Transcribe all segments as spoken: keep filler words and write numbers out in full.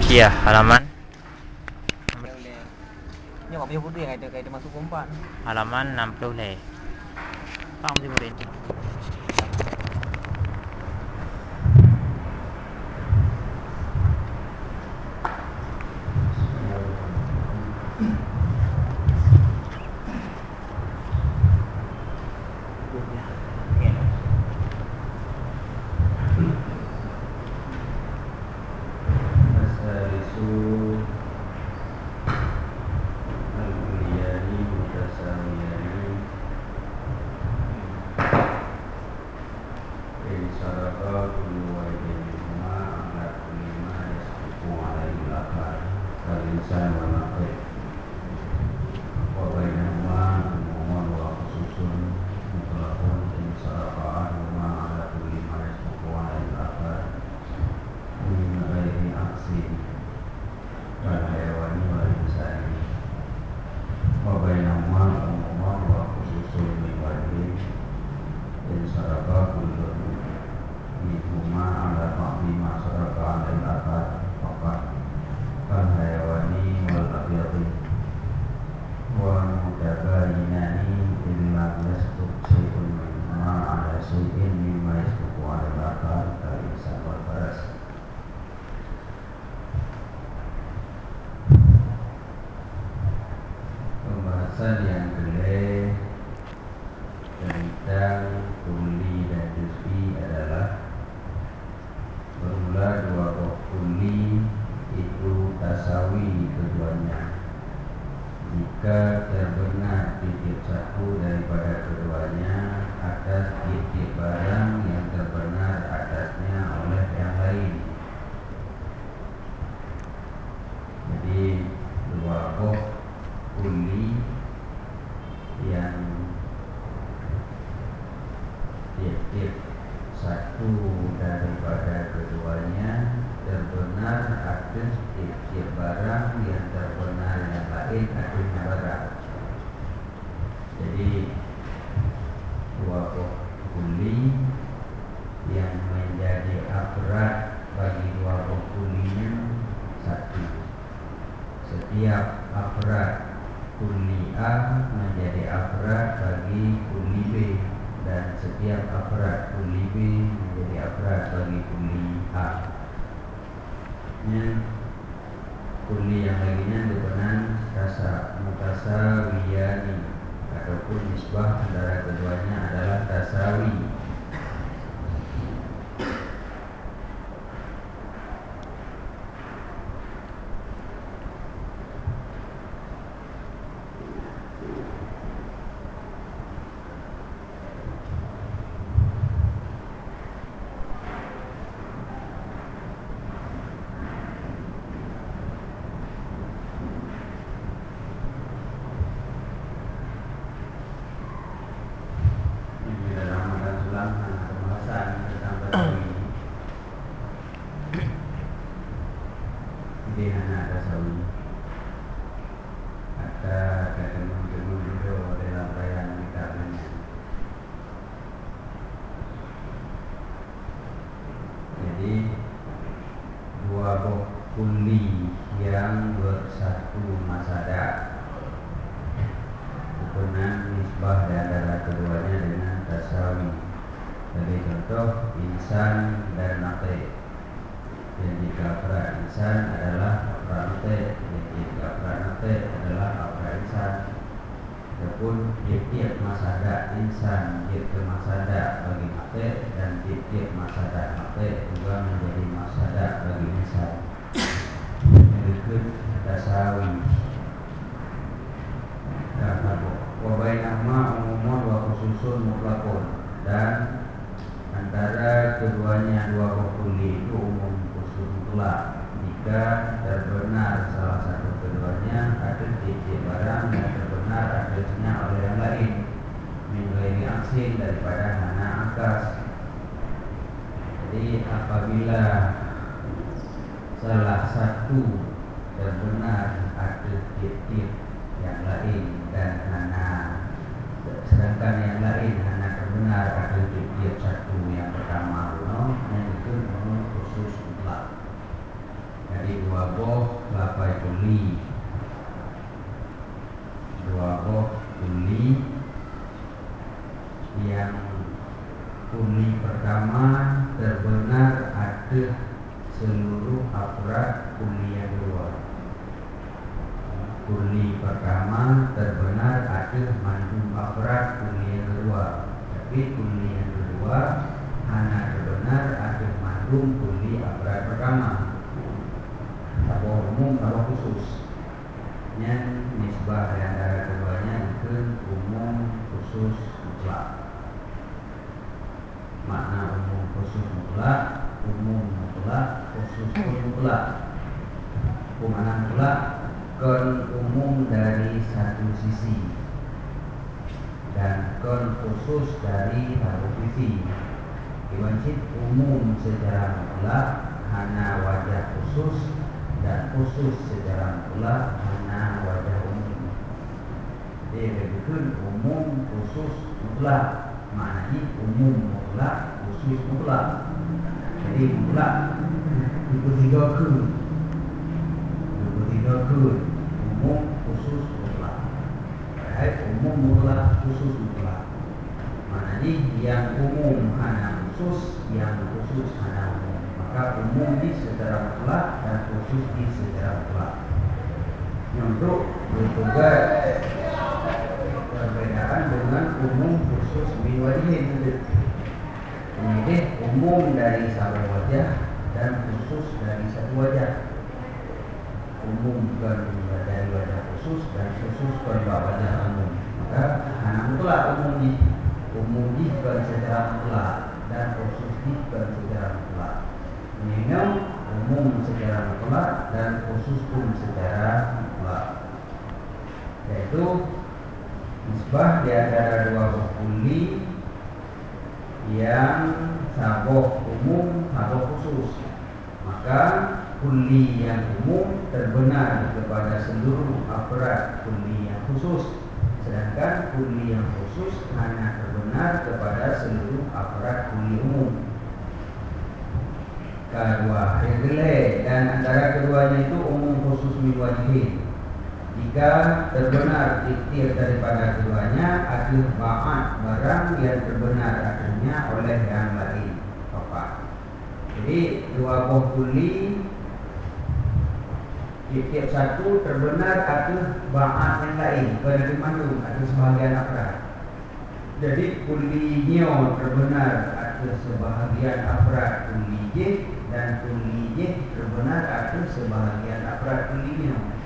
Iya, halaman Boleh. Ni awak punya foto yang ada kaitan masuk perempuan. halaman enam puluh le. Faham sih murid. Pembahasan yang kedua tentang kulli dan juz'i adalah bermula dua buah kulli itu tasawi keduanya jika terbenar titik satu daripada keduanya atas titik barang yang terbenar atasnya oleh yang lain. Jadi dua buah kulli yang titik satu daripada keduanya terbenar atas titik barang yang terbenar yang lain atas barang. Jadi dua buah kulli yang menjadi afrad bagi dua buah kullinya satu. Setiap afrad kulli A menjadi afrad bagi kulli B, dan setiap afrad kulli B menjadi afrad bagi kulli A. Yang kulli yang lainnya dengan tasa mutasawiyani ataupun nisbah antara keduanya adalah tasawi. Jadi dua buah kulli yang bersatu masada hubungan nisbah di antara keduanya dengan tasawi. Jadi contoh insan dan nate. Yang jika afrad insan adalah afrad nate, yang jika afrad nate adalah afrad insan. Adapun tiap-tiap masada insan tiap masada bagi nate dan tiap-tiap masada nate juga menjadi masada bagi insan. Berikut tasawi. Wabainahuma umumun wa khususun mutlaqun, dan antara keduanya dua buah kulli itu umum khusus mutlak jika terbenar salah satu keduanya ada titik barang yang terbenar adanya oleh yang lain min ghairi aksin daripada hana akas. Jadi apabila salah satu terbenar ada titik yang lain dan hana, sedangkan yang lain hana terbenar ada titik satu yang pertama no, yang itu umum khusus mutlak. Jadi dua buah terbenar ada seluruh afrad kulli yang kedua. Kulli pertama terbenar ada mandum afrad kulli yang kedua. Tapi kulli yang kedua hanya terbenar ada mandum kulli afrad pertama. Tabah umum, tabah khusus. Yang nisbah di antara keduanya itu umum khusus mutlak. Makna umum khusus mutlak, umum mutlak, khusus mutlak. Makna mutlak kon umum dari satu sisi dan kon khusus dari satu sisi. Diwajib umum secara mutlak hanya wajah khusus dan khusus secara mutlak hanya wajah umum. Jadi begitu umum khusus mutlak. Maknanya umum mutlak, khusus mutlak. Jadi mutlak itu tiga ke, itu tiga ke umum khusus mutlak. Baik umum mutlak, khusus mutlak. Maknanya yang umum hanya khusus, yang khusus hanya umum. Maka umum di secara mutlak dan khusus di secara mutlak. Untuk bertugas perbedaan dengan umum khusus min wajhin. Ini umum dari satu wajah dan khusus dari satu wajah. Umum dari wajah khusus dan khusus dari wajah umum. Maka hanya mutlak umum di umum di secara mutlak dan khusus di secara mutlak. Ini umum secara mutlak dan khusus pun secara mutlak. Yaitu nisbah di antara dua buah kulli yang saboh umum, saboh khusus. Maka kulli yang umum terbenar kepada seluruh afrad kulli yang khusus, sedangkan kulli yang khusus hanya terbenar kepada seluruh afrad kulli umum. Kedua, regule dan antara keduanya itu umum khusus min wajhin. Jika terbenar ikhtiar daripada keduanya ada ba'at barang yang terbenar akhirnya oleh yang lain. Apa? Jadi dua buah kulli ikhtiar satu terbenar ada ba'at yang lain. Pada dimandung ada sebahagian afrad. Jadi kullinya terbenar ada sebahagian afrad kulli J dan kulli J terbenar ada sebahagian afrad kullinya.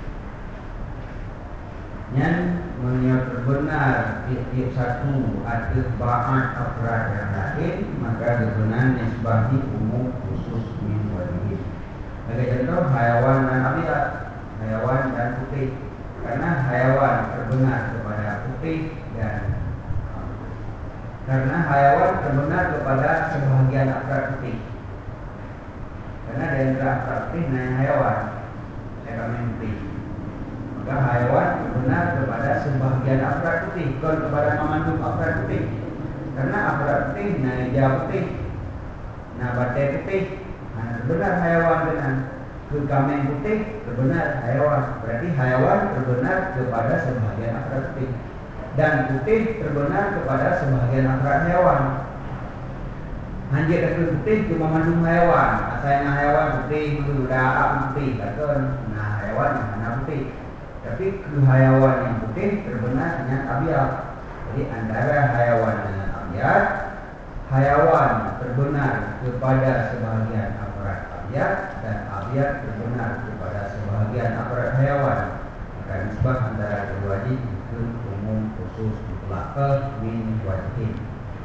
Yang menyebut benar tiap-tiap satu ada ba'at afrad yang lain, maka kebenaran nisbah di umum khusus min wajhin. Sebagai contoh hayawan dan abiat, hayawan dan putih. Karena hayawan terbenar kepada putih dan karena hayawan terbenar kepada sebahagian afrad putih. Karena di antara afrad putih naik hayawan, saya putih. Maka hayawan benar kepada sebahagian afrad putih, bukan kepada memandung afrad putih. Karena afrad putih, naija putih, nabate putih, nah, benar hayawan dengan kekamen putih, terbenar hayawan. Berarti hayawan terbenar kepada sebahagian afrad putih, dan putih terbenar kepada sebahagian afrad hayawan. Anjir itu putih cuma memandung hayawan, asalnya hayawan putih itu udah putih, kata nah hayawan yang mana putih. Tapi kehayawan yang putih terbenar dengan abiat. Jadi antara hayawan dengan abiat, hayawan terbenar kepada sebahagian afrad abiat dan abiat terbenar kepada sebahagian afrad hayawan. Maka nisbah antara keduanya itu umum khusus mutlak min wajhin.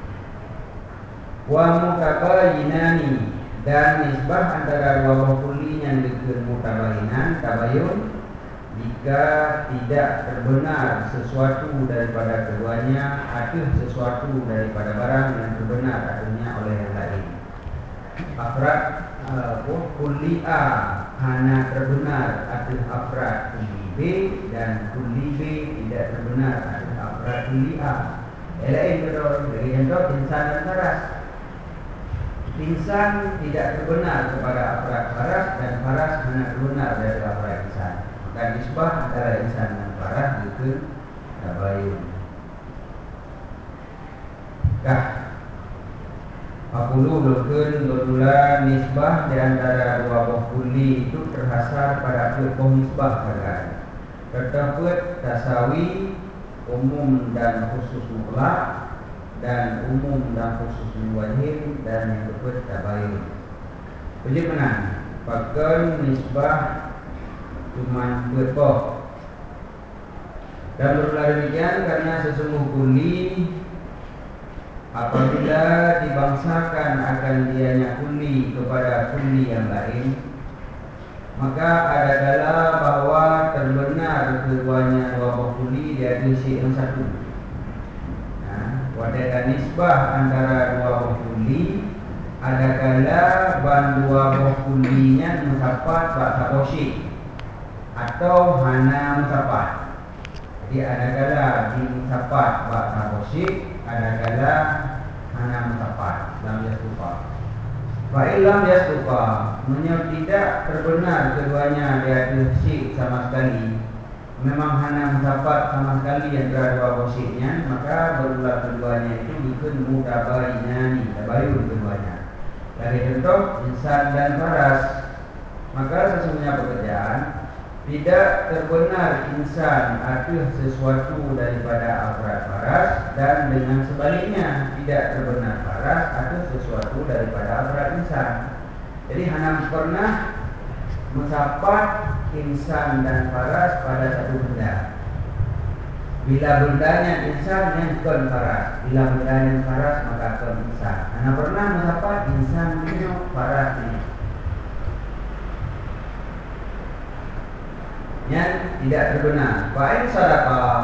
Wa mutabayinani dan nisbah antara dua buah kulli yang dikir mutabayinan tabayun. Jika tidak terbenar sesuatu daripada keduanya, ada sesuatu daripada barang yang terbenar akhirnya oleh yang lain. Afrad uh, kulli A hanya terbenar ada afrad kulli B dan kulli B tidak terbenar ada afrad kulli A. Yang lain betul. Bagi contoh insan dan faras. Insan tidak terbenar kepada afrad faras dan faras hanya terbenar dari afrad insan. Dan nisbah antara insan dan faras itu tabayun. Kah Fakulu lukun Bermula nisbah di antara dua buah kuli itu terhasar pada buah nisbah saja. Terdapat tasawi, umum dan khusus mutlak, dan umum dan khusus muwajib, dan yang berikut tabayun. Jadi mana? Pakai nisbah cuma berboh. Dan berulang demikian karena sesungguh kuli apabila dibangsakan akan dianya kuli kepada kuli yang lain, maka ada kala bahawa terbenar keduanya dua buah kuli di atas yang satu. Nah, pada nisbah antara dua buah kuli, ada kala ban dua buah kulinya mencapai bahasa bosyik atau hana mencapai. Jadi ada kala mencapai bahasa bosyik, ada kala hana mencapai dalam yaslupa. Fa'ilam yaslupa, menyebut tidak terbenar keduanya dia syik sama sekali, memang hana mencapai sama sekali yang dua bosyiknya, maka berulang keduanya itu ikut mutabayinani, tabayun keduanya. Dari contoh insan dan faras, maka sesungguhnya pekerjaan tidak terbenar insan adalah sesuatu daripada afrad faras, dan dengan sebaliknya tidak terbenar faras atau sesuatu daripada afrad insan. Jadi hanya pernah mencapai insan dan faras pada satu benda. Bila bendanya insan yang bukan faras, bila bendanya faras maka bukan insan. Hanya pernah mencapai insan ini faras ini. Yang tidak terbenar. Fa'in sadaqah.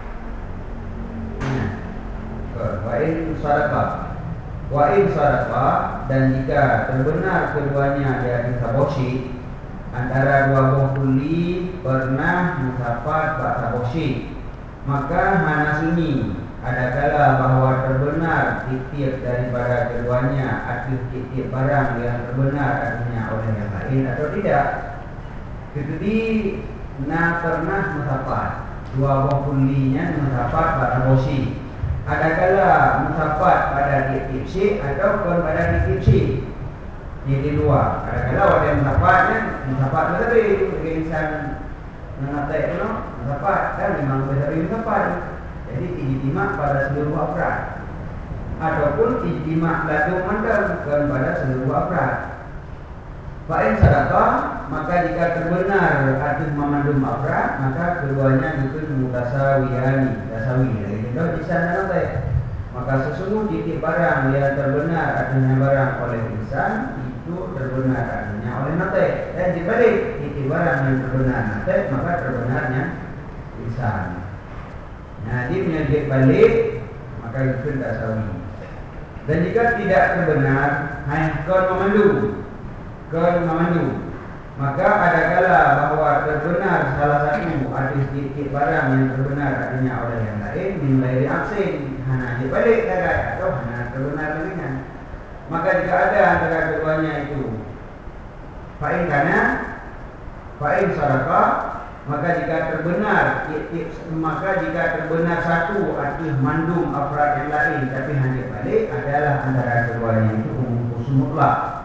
Fa'in sadaqah. Wa'in sadaqah, dan jika terbenar keduanya di hadis taboshi, antara dua buah kuli pernah mencapai bahasa boshi, maka hana sunyi ada kala bahawa terbenar tiap-tiap daripada keduanya atau tiap-tiap barang yang terbenar artinya oleh yang lain atau tidak. Jadi na pernah mencapai dua buah kulinya mencapai pada bosi. Ada kala mencapai pada tiap-tiap syik atau bukan pada tiap-tiap syik. Jadi dua. Ada kala ada yang mencapai mencapai tetapi insan mengatai itu mencapai dan memang benar mencapai. Jadi ijtima pada seluruh afrad ataupun ijtima ladung mandam bukan pada seluruh afrad. Fa'in sadaqah, maka jika terbenar atau memandum afrad, maka keduanya itu mutasawiyani, tasawi. Jadi contoh di sana nanti, maka sesungguh titik barang yang terbenar artinya barang oleh insan itu terbenar artinya oleh nanti. Dan dibalik titik barang yang terbenar nanti, maka terbenarnya insan. Nah, dia punya balik, maka itu tasawi. Dan jika tidak terbenar, hanya kau memandum. Ke memandu, maka ada kala bahawa terbenar salah satu hadis titik barang yang terbenar artinya oleh yang lain nilai diaksin hana dibalik darat atau hana terbenar dengan. Maka jika ada antara keduanya itu fa'in kana fa'in sadaqah, maka jika terbenar maka jika terbenar satu arti mandum afrad yang lain tapi hanya balik adalah antara keduanya itu umum khusus mutlak.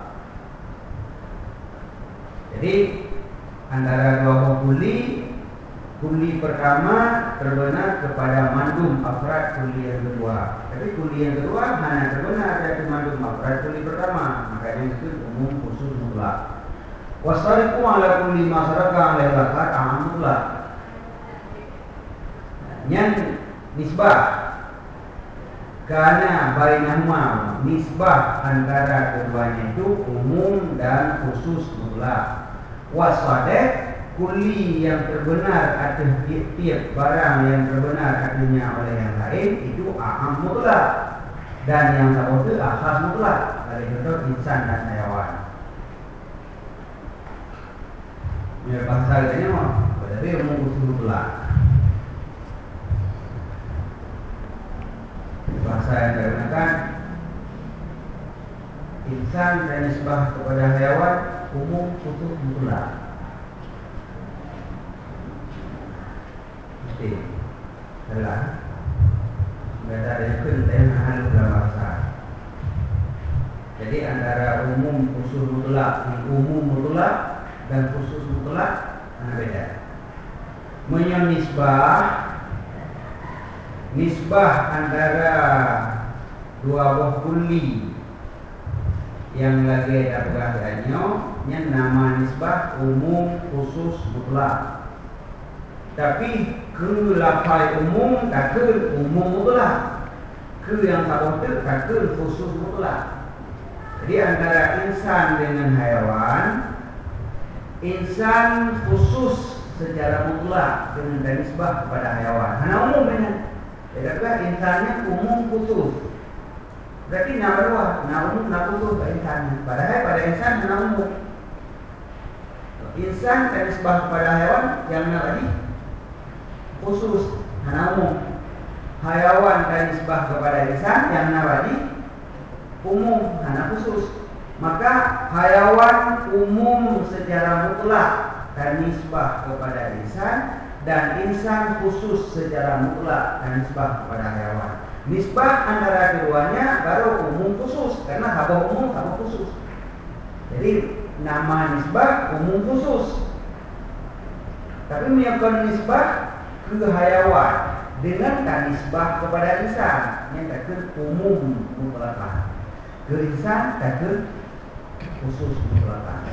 Jadi antara dua buah kuli, kuli pertama terbenar kepada mandum afrad kuli yang kedua. Tapi kuli yang kedua hanya terbenar dari mandum afrad kuli pertama. Makanya itu umum khusus mutlak. Wasariqu ala kulli ma saraka alaihi lakat am mutlak. Yang nisbah karena bainahuma, nisbah antara keduanya itu umum dan khusus mutlak. Waswadek kuli yang terbenar atau tiap-tiap barang yang terbenar artinya oleh yang lain itu aham mutlak, dan yang satu itu akhas mutlak. Dari contoh insan dan hayawan. Ini bahasa ini mah, tapi umum khusus mutlak. Bahasa yang digunakan insan dan nisbah kepada hayawan umum khusus mutlak. Mesti adalah beda dengan kentengan dalam bahasa. Jadi antara umum khusus mutlak, umum mutlak dan khusus mutlak ana beda. Menyo nisbah, nisbah antara dua buah kulli yang lagi ada perhatiannya, yang nama nisbah umum khusus mutlak. Tapi ke lafaz umum tak ke umum mutlak, ke yang tak betul tak ke khusus mutlak. Jadi antara insan dengan haiwan, insan khusus secara mutlak dengan nisbah kepada haiwan. Hanya umum dengan, tetapi insannya umum khusus. Berarti nak berubah, nak umum, nak khusus pada insan. Padahal pada insan nak umum. Insan dan nisbah kepada haiwan yang nak lagi khusus, hanya umum. Haiwan dan nisbah kepada insan yang nak lagi umum, hanya khusus. Maka haiwan umum secara mutlak dan nisbah kepada insan, dan insan khusus secara mutlak dan nisbah kepada haiwan. Nisbah antara keduanya baru umum khusus, karena haba umum haba khusus. Jadi nama nisbah umum khusus. Tapi menyebabkan nisbah ke haiwan dengan tak nisbah kepada insan, yang tak ke umum mutlakan. Ke insan tak ke khusus mutlakan.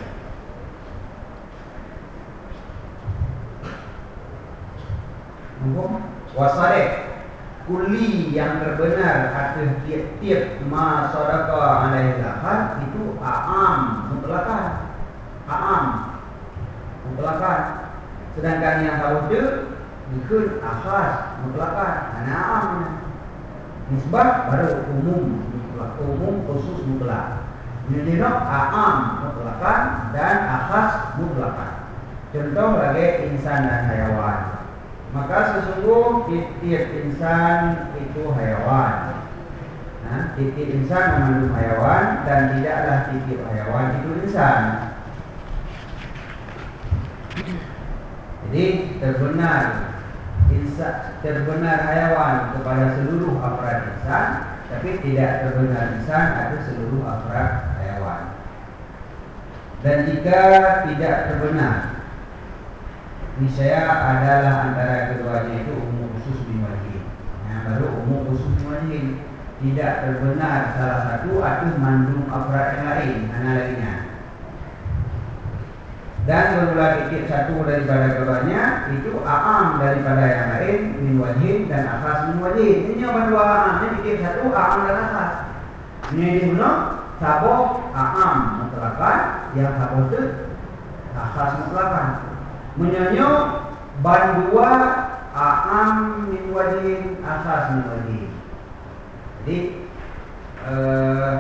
Wasaleh kulli yang terbenar atas tiap-tiap ma sadaqa alaihi lahad itu a'am mutlakan, a'am mutlakan. Sedangkan yang harusnya ikut akhas mutlakan, ana a'am. Nisbah baru umum mutlak, umum khusus mutlak. Jadi a'am mutlakan dan akhas mutlakan. Contoh lagi insan dan haiwan. Maka sesungguh tiap insan itu haiwan. Nah, tiap insan mengandung haiwan, dan tidaklah tiap haiwan itu insan. Jadi terbenar insan, terbenar haiwan kepada seluruh afrad insan, tapi tidak terbenar insan atas seluruh afrad haiwan. Dan jika tidak terbenar, niscaya adalah antara keduanya itu umum khusus biwajib. Nah, baru umum khusus biwajib. Tidak terbenar salah satu atau mandung afrad yang lain, mana lainnya. Dan bermula titik satu daripada keduanya itu a'am daripada yang lain min wajib dan akhas min wajib. Ini apa dua a'am? Ini titik satu a'am dan akhas. Ini di mana? Saboh a'am mutlakan, yang saboh itu akhas mutlakan. Menyanyo ban dua a'am min wajib akhas min wajib. Jadi uh,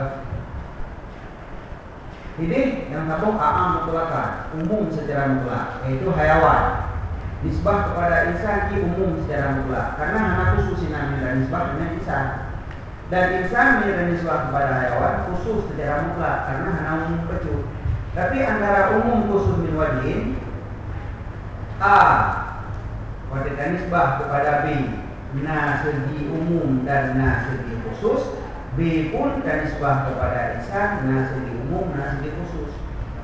ini yang satu a'am mutlakan, umum secara mutlak, yaitu haiwan. Nisbah kepada insan ini umum secara mutlak, karena hanya khusus yang dan nisbah dengan insan. Dan insan menjadi nisbah kepada haiwan khusus secara mutlak, karena hanya umum kecut. Tapi antara umum khusus min wajib, A pada nisbah kepada B, na segi umum dan na segi khusus. B pun nisbah kepada insan, na segi umum, na segi khusus.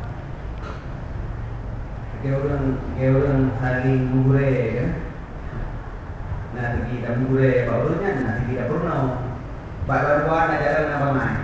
Kayak orang, kayak orang saling mugure kan. Na segi dah mugure barunya, na segi dah purna. Baru-baruan ajaran apa main.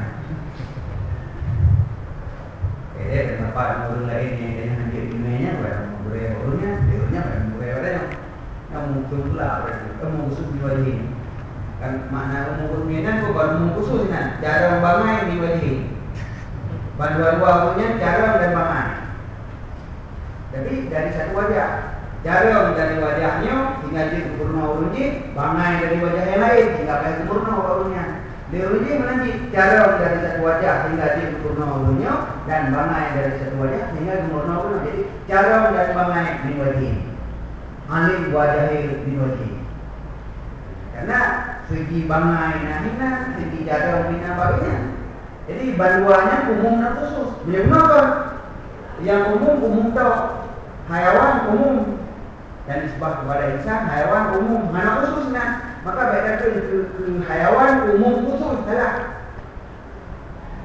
Eh, tempat orang lain yang dengan hadir imenya, baru mugure barunya, barunya baru mugure barunya. Kamu pula berarti, kamu khusus diwajib. Kan makna umum khususnya tu baru umum khusus kan, cara bangai diwajib. Bantuan punya cara dan bangai. Tapi dari satu wajah, cara dari wajahnya hingga jadi sempurna urunnya, bangai dari wajah yang lain hingga kayak sempurna urunnya. Urunnya menanti cara dari satu wajah hingga jadi sempurna urunnya, dan bangai dari satu wajah hingga sempurna urunnya. Jadi cara dan bangai diwajib. Alim wajahil diwajib. Karena segi bangai nahina, segi jaga bina baginya. Jadi banduannya umum dan khusus. Bagaimana? Yang umum umum tau, haiwan umum dan nisbah kepada insan, haiwan umum, mana khususnya? Maka beda ke, ke, ke haiwan umum khusus salah.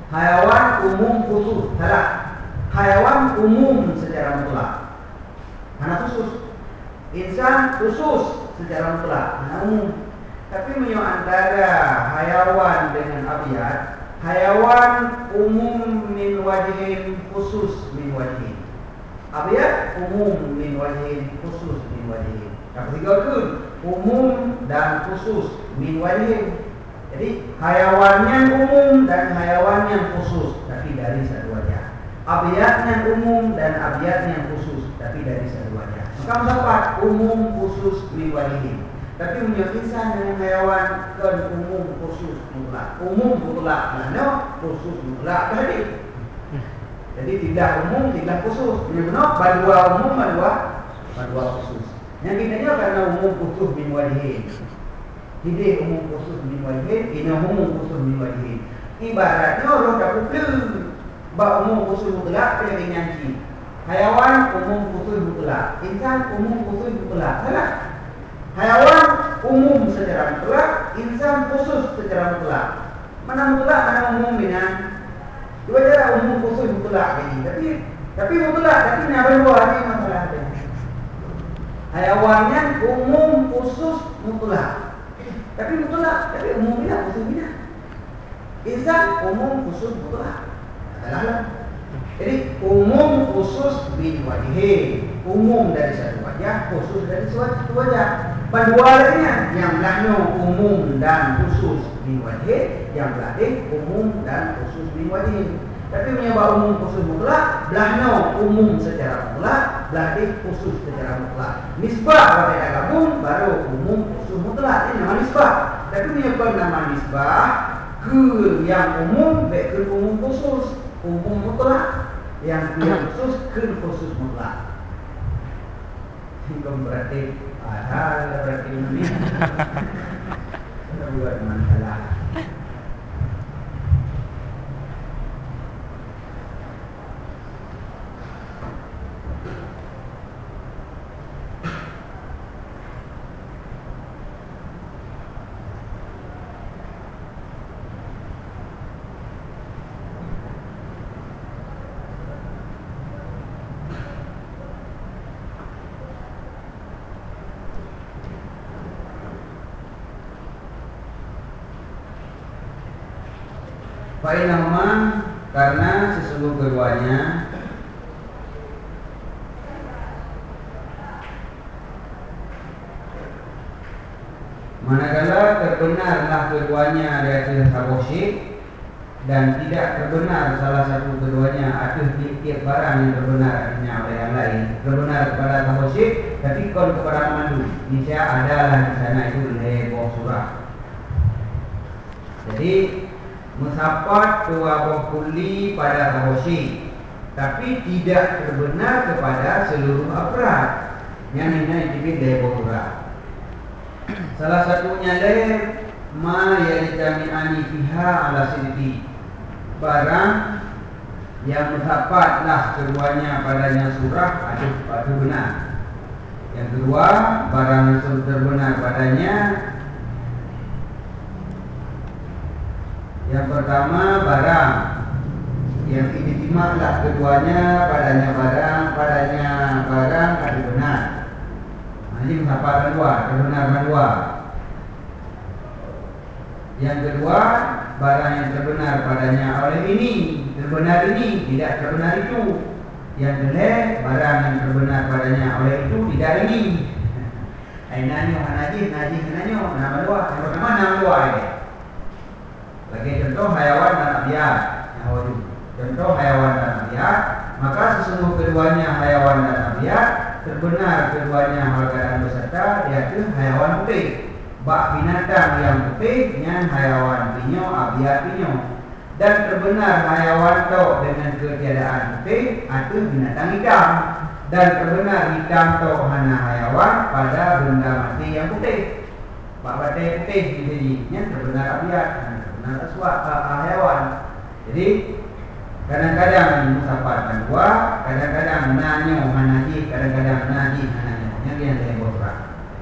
Hayawan umum khusus. Salah. Hayawan umum secara mutlak. Hana khusus. Insan khusus secara mutlak. Hana umum. Tapi menyo antara hayawan dengan abiat, hayawan umum min wajhin khusus min wajhin. Abiat umum min wajhin khusus min wajhin. Apa tiga ke? Umum dan khusus min wajhin. Jadi hayawannya umum dan hayawannya khusus, tapi dari satu wajah. Abiatnya umum dan abiatnya khusus, tapi dari satu wajah. Maka mendapat umum khusus min wajhin. Tapi punya insan dengan hayawan kan umum khusus mutlak. Umum mutlak, mana khusus mutlak tadi. Jadi tidak umum, tidak khusus. Yang benar, badua umum, badua, badua khusus. Yang kita karena umum khusus min wajhin. Tidak umum khusus min wajhin, ini umum khusus min wajhin. Ibaratnya orang dah pukul. Bak umum khusus mutlak dia nyanyi. Hayawan umum khusus mutlak, insan umum khusus mutlak. Salah. Hayawan umum secara mutlak, insan khusus secara mutlak. Mana mutlak, mana umum binan. Dua cara umum khusus mutlak ini. Tapi tapi mutlak, tapi ni apa dua ni masalah dia. Hayawannya umum khusus mutlak. Tapi mutlak, tapi umum bila khusus bila. Insan umum khusus mutlak. Salah. Jadi umum khusus bin wajhin, umum dari satu wajah, khusus dari satu wajah. Kedua lainnya yang belakang umum dan khusus bin wajhin, yang belakang umum dan khusus bin wajhin. Tapi menyebab umum khusus mutlak, belakang umum secara mutlak, belakang khusus secara mutlak. Nisbah pada gabung baru umum khusus mutlak. Ini nama nisbah. Tapi menyebab nama nisbah ke yang umum baik ke umum khusus. Umum mutlak yang yang khusus ke khusus mutlak. Ini berarti ada berarti ini. Kita buat masalah. Fainahuma karena sesungguh keduanya manakala terbenarlah keduanya di atas tawasyik dan tidak terbenar salah satu keduanya atas tiap barang yang terbenar artinya oleh yang lain terbenar kepada tawasyik tapi kon kepada mandu niscaya adalah di sana itu leboh surah. Jadi mensapat dua buah kuli pada tawasyik tapi tidak terbenar kepada seluruh afrad yang ini dipilih leboh surah. Salah satunya le ma yajtami'ani fiha ala sidqi barang yang mensapatlah keduanya padanya surah ada pada benar. Yang kedua barang yang terbenar padanya. Yang pertama barang yang ijtima'lah keduanya padanya barang padanya barang ada benar. Ini mensapatkan dua, terbenar dua. Yang kedua, barang yang terbenar padanya oleh ini, terbenar ini, tidak terbenar itu. Yang kedua, barang yang terbenar padanya oleh itu, tidak ini. Ainanyo, hanajih, najih, hananyo, nama dua. Yang pertama, nama dua ini. Lagi contoh hayawan dan abiat. Contoh hayawan dan abiat. Maka sesungguh keduanya hayawan dan abiat terbenar keduanya hal keadaan beserta yaitu hayawan putih. Bak binatang yang putih dengan hayawan pinyo, abiat pinyo. Dan terbenar hayawan to dengan ketiadaan putih atau binatang hitam. Dan terbenar hitam to hana hayawan pada benda mati yang putih. Bak batai putih di sini terbenar abiat, terbenar aswa hayawan. Jadi kadang-kadang mensapatkan dua, kadang-kadang nanyo hanaji, kadang-kadang naji hananyo. Yang yang saya buat.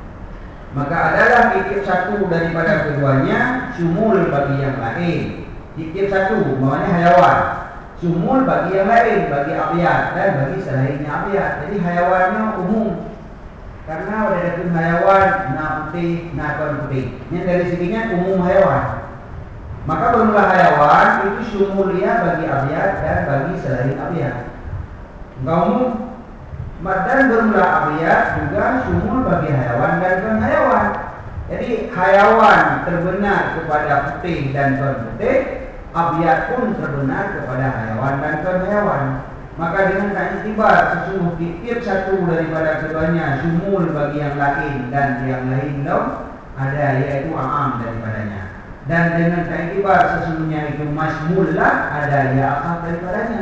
Maka adalah titik satu daripada keduanya syumul bagi yang lain. tiap satu, maknanya hayawan. Syumul bagi yang lain, bagi abiat dan bagi selainnya abiat. Jadi hayawannya umum. Karena ada pun hayawan na putih, na kon putih. Ini dari seginya umum hayawan. Maka bermula hayawan itu syumulia bagi abiat dan bagi selain abiat. Enggak umum. Dan bermula abiat juga syumul bagi hayawan dan kon hayawan. Jadi hayawan terbenar kepada putih dan kon putih, abiat pun terbenar kepada hayawan dan kon hayawan. Maka dengan iktibar sesungguh tiap satu daripada keduanya syumul bagi yang lain dan yang lain belum ada, yaitu am daripadanya. Dan dengan iktibar sesungguhnya itu masmul lah, ada ya akal daripadanya.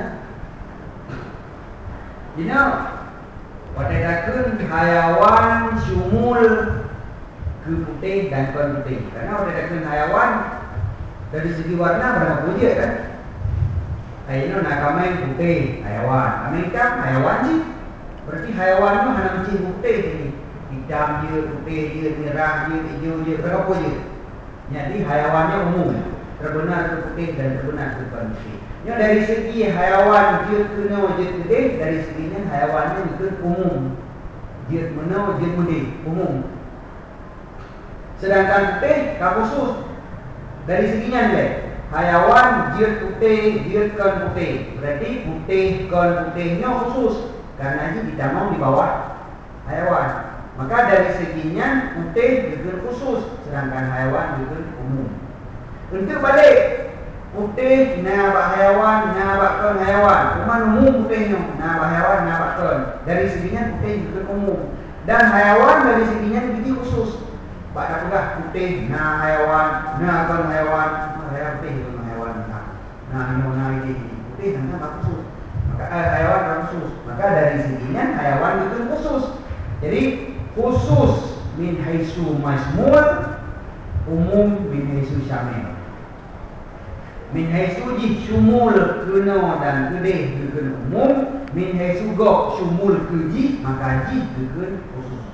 You know, wadadakeun hayawan syumul ke putih dan kon putih. Karena wadadakeun hayawan dari segi warna berapa wujud kan? Ayo nak kami putih hayawan, kami kan hayawan sih. Berarti hayawan itu hanya macam putih ni, hitam je, putih je, merah je, hijau je, berapa je. Jadi hayawannya umum, terbenar ke putih dan terbenar ke putih. Yang dari segi hayawan je kena je putih, dari seginya hayawannya itu umum. Je mana je putih umum. Sedangkan putih tak khusus. Dari seginya ni. Hayawan jiut putih, jiut kon putih. Berarti putih kon putihnya khusus karena ini ditamang di bawah hayawan. Maka dari seginya putih juga khusus, sedangkan hayawan juga umum. Untuk balik putih nabak hayawan, nabak kon hayawan. Cuma umum putihnya nabak hayawan, nabak kon. Dari seginya putih juga umum. Dan hayawan dari seginya begitu khusus. Pada pula putih na hayawan, na kon hayawan. Hayawan putih dengan hayawan nah nah ini putih dan tak khusus. Maka eh, hayawan tak khusus. Maka dari sininya hayawan itu khusus. Jadi khusus min haitsu masmul, umum min haitsu syamil. Min haitsu ji syumul kena dan gede dengan umum, min haitsu go syumul keji maka ji dengan khusus.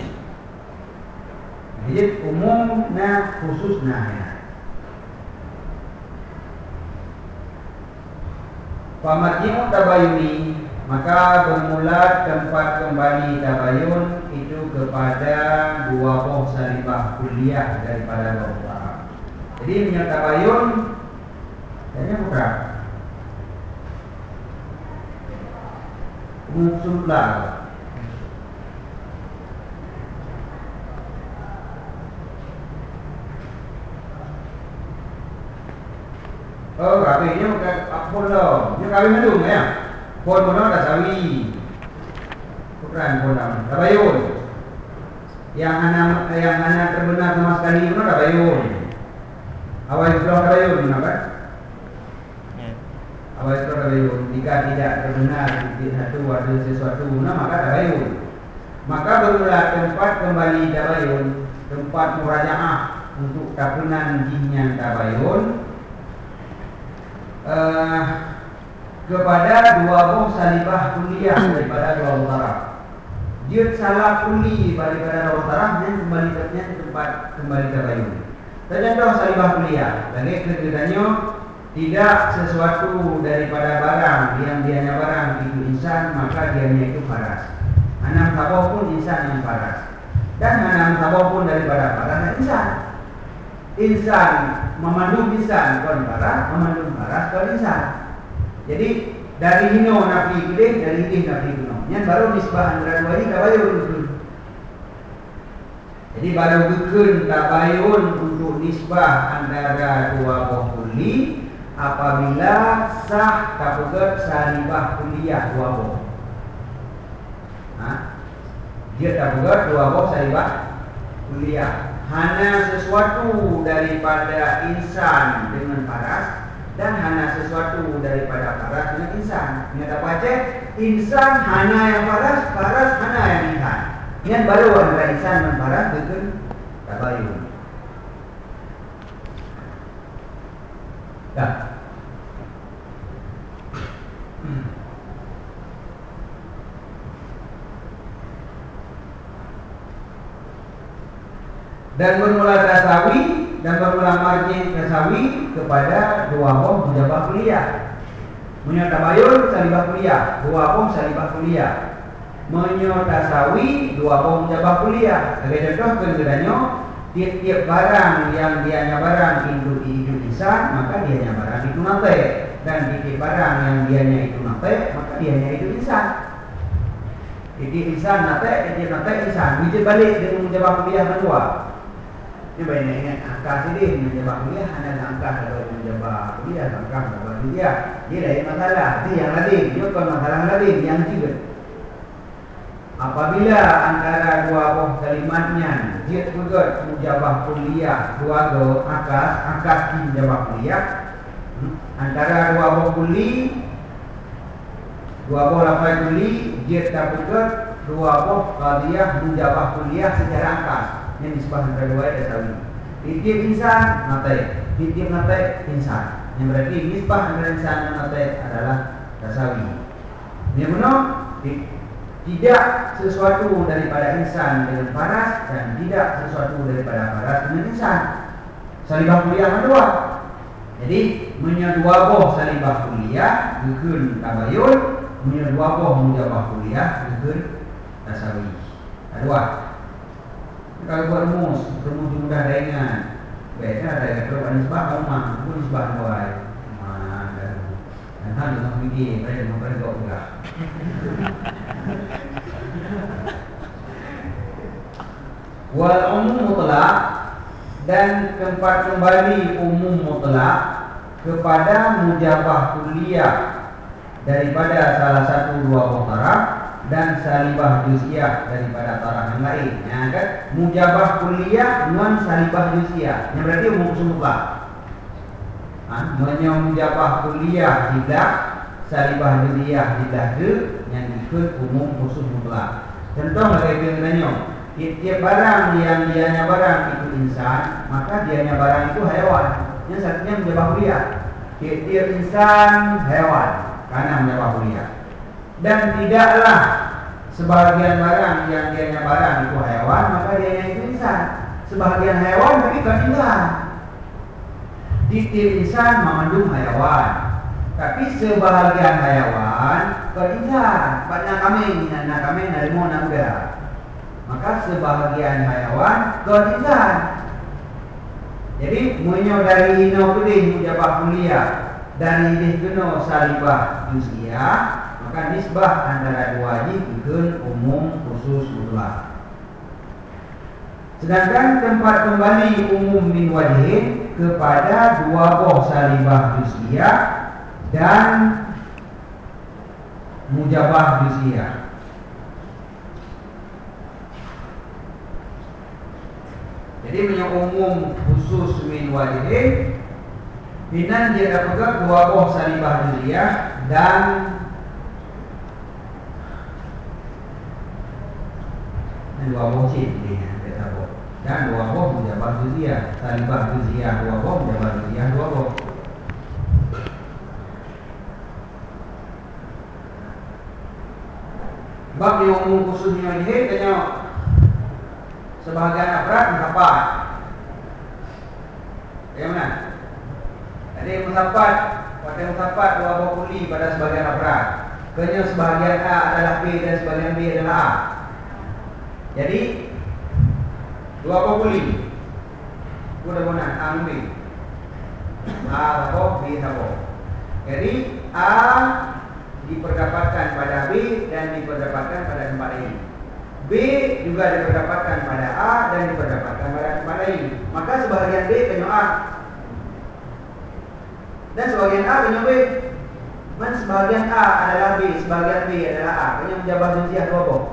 Jadi umum na khusus na ya. Famatnya tabayuni, maka bermula tempat kembali tabayun itu kepada dua buah salibah kuliah daripada Allah. Jadi punya tabayun hanya putra musulah. Oh, kawinnya bukan pun loh. Ini kawin mendung ya. Pun pun ada sawi. Bukan pun ada tabayun. Yang anak yang anak terbenar sama sekali pun ada tabayun. Awal itu tabayun kenapa? Awal itu tabayun. Jika tidak terbenar satu ada sesuatu maka tabayun. Maka bermula tempat kembali tabayun, tempat murajaah untuk tapunan jinnya tabayun. Uh, kepada dua buah salibah kuliah daripada dua taraf. Dia salah kuli daripada dua taraf dan kembali ke tempat kembali ke bayu. Ternyata salibah kuliah. Lagi keduanya tidak sesuatu daripada barang yang dianya barang itu insan maka dianya itu faras. Anam sabah pun insan yang faras. Dan anam sabah pun daripada faras insan. Insan memandu insan kon faras, memandu faras kon insan. Jadi dari hino nafi gede, dari ini nafi kuno. Yang baru nisbah antara dua ini tabayun betul. Jadi baru bikin tabayun untuk nisbah antara dua buah kuli apabila sah kabugat salibah kuliah dua buah. Nah, dia kabugat dua buah salibah kuliah. Hanya sesuatu daripada insan dengan faras dan hanya sesuatu daripada faras dengan insan. Ingat apa aja? Insan hanya yang faras, faras hanya yang insan. Ingat baru antara insan dan faras dengan tabayun. Dah. Dan bermula tasawi dan berulang marji tasawi kepada dua boh mujabah kuliah. Menyo tabayun salibah kuliah, dua boh salibah kuliah. Menyo tasawi dua boh mujabah kuliah. Sebagai contoh kedengarannya, tiap-tiap barang yang dianya barang induk hidup insan, maka dianya barang itu nate. Dan tiap barang yang dianya itu nate, maka dianya itu insan. Jadi insan nate, jadi nate insan. Wujud balik dengan mujabah kuliah kedua. Ini banyak ingat angka sini menjawab kuliah hanya angka kalau menjawab kuliah angka menjawab kuliah dia lain masalah itu yang lain dia bukan masalah lain yang juga apabila antara dua boh kalimatnya dia juga menjawab kuliah dua go akas akas menjawab kuliah antara dua boh kuli dua boh lapai kuli dia tak juga dua boh kuliah menjawab kuliah secara angkas yang disebut antara dua ada sawi. Tiap insan natai, tiap natai insan. Yang berarti nisbah antara insan dan natai adalah tasawi. Yang benar, tidak sesuatu daripada insan dengan paras dan tidak sesuatu daripada paras dengan insan. Salibah kuliah kedua. Jadi menyedua boh salibah kuliah dikun tabayun, menyedua boh mujabah kuliah dikun tasawi. Kedua. Kalau buat rumus, rumus mudah ringan. Biasa ada kalau ada nisbah kamu mah, kamu nisbah buat. Mana dan dan hal yang begini, mereka memberi kau juga. Wal umum mutlak dan tempat kembali umum mutlak kepada mujabah kuliah daripada salah satu dua boh taraf dan salibah juz'iyah daripada taraf yang lain. Ya kan? Mujabah kuliah non salibah juz'iyah. Yang berarti umum khusus mutlak. Ha, mujabah kuliah tidak salibah juz'iyah tidak ke yang ikut umum khusus mutlak. Contoh bagi contohnya, tiap barang yang dianya barang itu insan, maka dianya barang itu hewan. Yang satunya mujabah kuliah. Tiap insan hewan karena mujabah kuliah. Dan tidaklah sebahagian barang yang dianya barang itu hewan, maka dianya itu insan. Sebahagian hewan tapi bukan insan. Tiap insan mengandung hewan, tapi sebahagian hewan bukan insan. Pada kami, anak kami narimau naga. Maka sebahagian hewan bukan insan. Jadi menyo dari ino kuding mujabah kuliah dari dihkuno salibah juz'iyah. Maka nisbah antara dua ikut umum khusus mutlak. Sedangkan tempat kembali umum min wajhin kepada dua boh salibah juz'iyah dan mujabah juz'iyah. Jadi punya umum khusus min wajhin binan dia dapat dua boh salibah juz'iyah dan dua boh cip dan dua boh mujabah juz'iyah, salibah juz'iyah dua boh, mujabah juz'iyah dua boh. Bab yang umum khususnya ini tanya sebahagian afrad mendapat. Bagaimana? Jadi mendapat pada mendapat dua boh kuli pada sebahagian afrad. Kenya sebahagian A adalah B dan sebahagian B adalah A. Jadi dua boh kuli, udah mana A dan B, A boh B boh. Jadi A diperdapatkan pada B dan diperdapatkan pada tempat ini. B juga diperdapatkan pada A dan diperdapatkan pada tempat ini. Maka sebahagian B penuh A dan sebahagian A penuh B. Dan sebahagian A adalah B, sebahagian B adalah A. Penuh mujabah juz'iyah dua boh.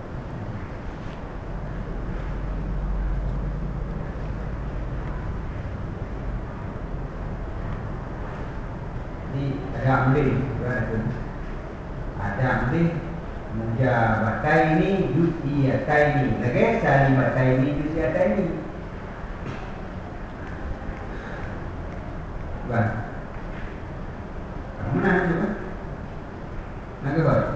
Ada ambil, ada ambil mujabatai ini, juz'iyatai ini. Lagi salibatai ini, juz'iyatai ini. Baik. Kamu nak juga? Nak ke apa?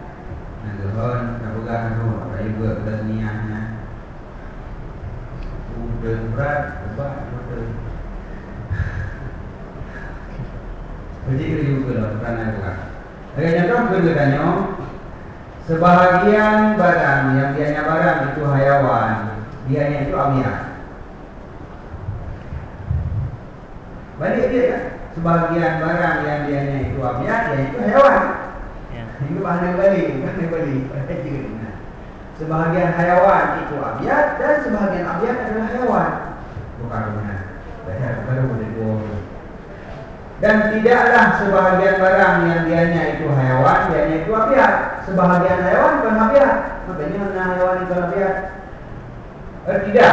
Nak ke apa? Nak buka nak buka. Apa juga kelas niatnya? berat, sebab betul. Begitu juga lah kerana itu. Ada contoh keduanya, sebahagian barang yang dianya barang itu hayawan, dianya itu abiat. Balik dia kan? Sebahagian barang yang dianya itu abiat, dia itu hayawan. Ya. Itu bahan balik, bukan balik. Sebahagian hayawan itu abiat dan sebahagian abiat adalah hayawan. Bukan benar. Saya baru boleh buat. Dan tidaklah sebahagian barang yang dianya itu hayawan, dianya itu abiat. Sebahagian hayawan bukan abiat. Makanya mana hayawan itu abiat? Eh, tidak.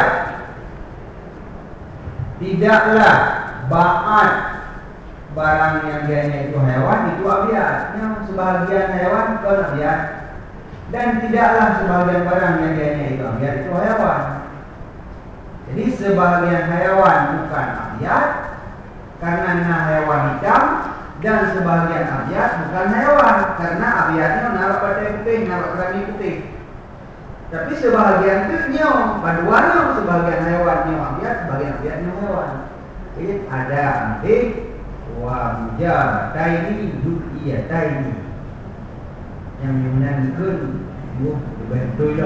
Tidaklah ba'at barang yang dianya itu hayawan itu abiat. Yang sebahagian hayawan bukan abiat. Dan tidaklah sebahagian barang yang dianya itu abiat itu hayawan. Jadi sebahagian hayawan bukan abiat karena hayawan hitam, dan sebahagian abiat bukan hayawan karena abiatnya narak pada putih, narak kerami putih. Tapi sebahagian itu nyo, paduannya sebahagian hayawan nyo abiat, sebahagian abiatnya hayawan. Jadi ada nanti wa mujabataini du'iyataini yang menandakan buah bentuk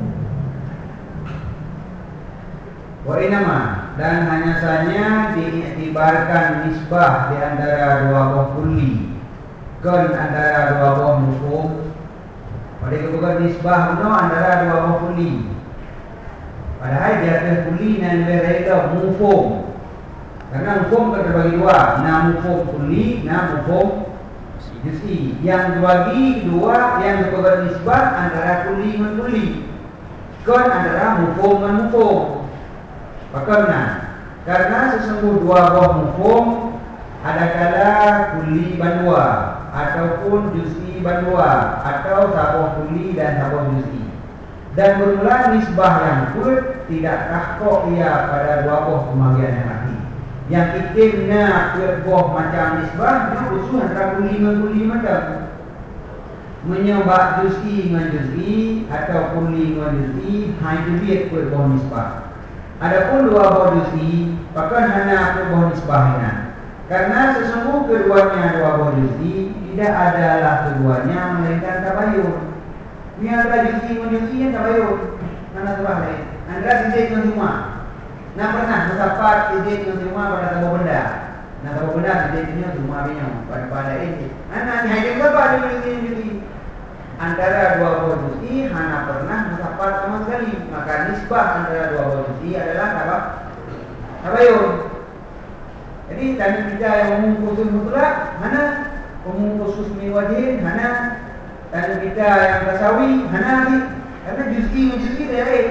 wa inama, dan hanya saja diiktibarkan nisbah di antara dua buah kulli kan antara dua buah mufhum. Pada kebukan nisbah itu antara dua buah kulli, padahal di atas kulli dan lebih itu mufhum, karena mufhum terbagi dua, na mufhum kulli, na mufhum juz'i. Yang dibagi dua yang kebukan nisbah antara kulli dan kulli kan antara mufhum dan mufhum. Bagaimana? Karena sesungguh dua buah mufhum adakala kulli bandua ataupun juz'i bandua atau sabuh kulli dan sabuh juz'i. Dan bermula nisbah yang kuat tidakkah kok ia pada dua buah pembagian yang mati. Yang itimna kuat buah macam nisbah yang khusus antara kulli dengan kulli macam menyebab juz'i dengan juz'i atau kulli dengan juz'i hanya dia kuat buah nisbah. Adapun dua buah juz'i, bahkan hanya aku buah nisbahnya. Karena sesungguh keduanya dua buah juz'i, tidak adalah keduanya melainkan tabayun. Ini adalah juz'i dengan juz'i yang tabayun. Mana sebab lain? Anda tidak dengan semua. Nah pernah mendapat tidak dengan semua pada sebuah benda. Nah sebuah benda tidak dengan semua bingung pada pada ini. Anak ni hanya berapa dengan juz'i juz'i? Antara dua buah juz'i hanya pernah mendapat sama sekali. Maka nisbah antara dua buah juz'i adalah apa? Tabayun. Jadi tadi kita yang umum khusus mutlak, mana umum khusus min wajhin, mana tadi kita yang tasawi, mana lagi? Karena juz'i juz'i dia lain.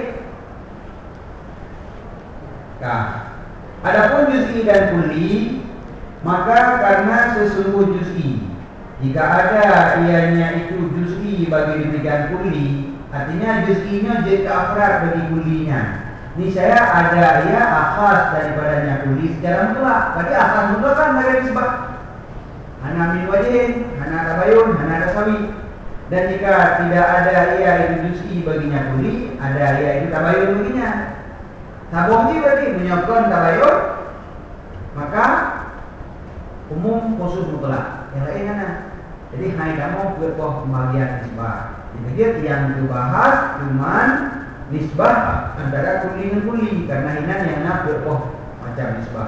Nah, adapun juz'i dan kulli, maka karena sesungguh juz'i, jika ada ianya itu juz'i bagi demikian kulli, artinya juz'inya jadi afrad bagi kullinya. Ini saya ada ia akhas daripadanya kulli secara mutlak. Berarti akhas mutlak kan dari nisbah. Hana min wajhin, hana tabayun, hana tasawi. Dan jika tidak ada ia itu juz'i baginya kulli, ada ia itu tabayun baginya. Tabung ini berarti menyokong tabayun, maka umum khusus mutlak. Yang lain mana? Jadi hai kamu berbuah pembagian nisbah. Jadi yang dibahas cuman nisbah antara kulli dan kulli, karena ini yang nak berbuah macam nisbah.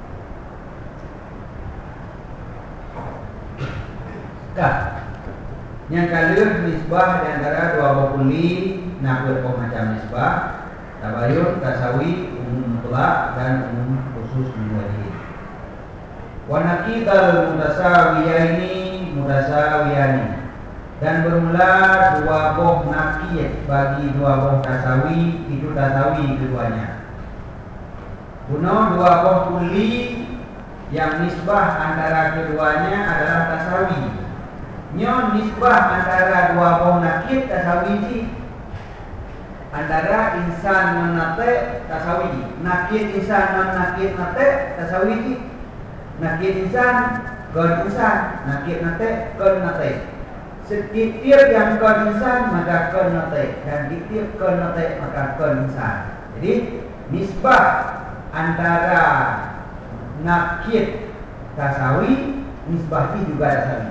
Kah? Yang kalian nisbah di antara dua buah kulli nak berbuah macam nisbah, tabayun, tasawi, umum mutlak dan umum khusus muwajjih. Wa naqidal mutasawiyaini mutasawiyani, dan bermula dua buah nakid bagi dua buah tasawi itu tasawi keduanya. Kuno dua buah kulli yang nisbah antara keduanya adalah tasawi. Nyo nisbah antara dua buah nakid tasawi ji. Antara insan menate tasawi, nakid insan menakid nate tasawi ji. Nakid insan kon insan, nakid nate kon nate. Setiap yang kon insan maka kon nate, dan setiap kon nate maka kon insan. Jadi nisbah antara nakid tasawi, nisbah juga tasawi.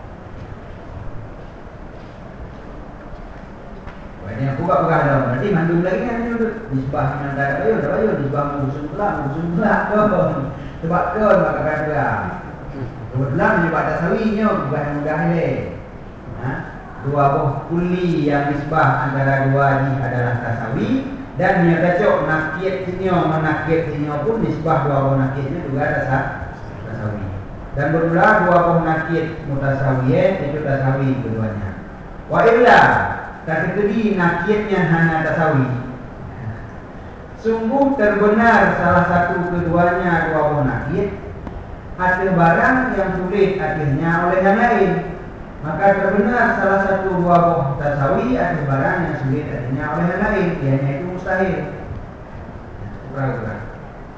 Banyak aku buka buka dong. Berarti mandum lagi kan nisbah antara ayo, ayo nisbah musuh pula, musuh pula dong. Sebab kau maka kata kebetulan nisbah tasawinya bukan mudah le. Nah, dua buah kuli yang nisbah antara dua ini adalah tasawi. Dan dia cocok nakid sinyo menakid sinyo pun nisbah dua buah nakidnya juga ada tasawi. Dan berulah dua buah nakid mutasawiyah itu tasawi keduanya. Wa illa kategori nakidnya hanya tasawi. Sungguh terbenar salah satu keduanya dua buah nakid, ada barang yang sulit akhirnya oleh yang lain. Maka terbenar salah satu dua buah tasawi ada barang yang sulit akhirnya oleh yang lain. Ianya itu mustahil. Kurang-kurang.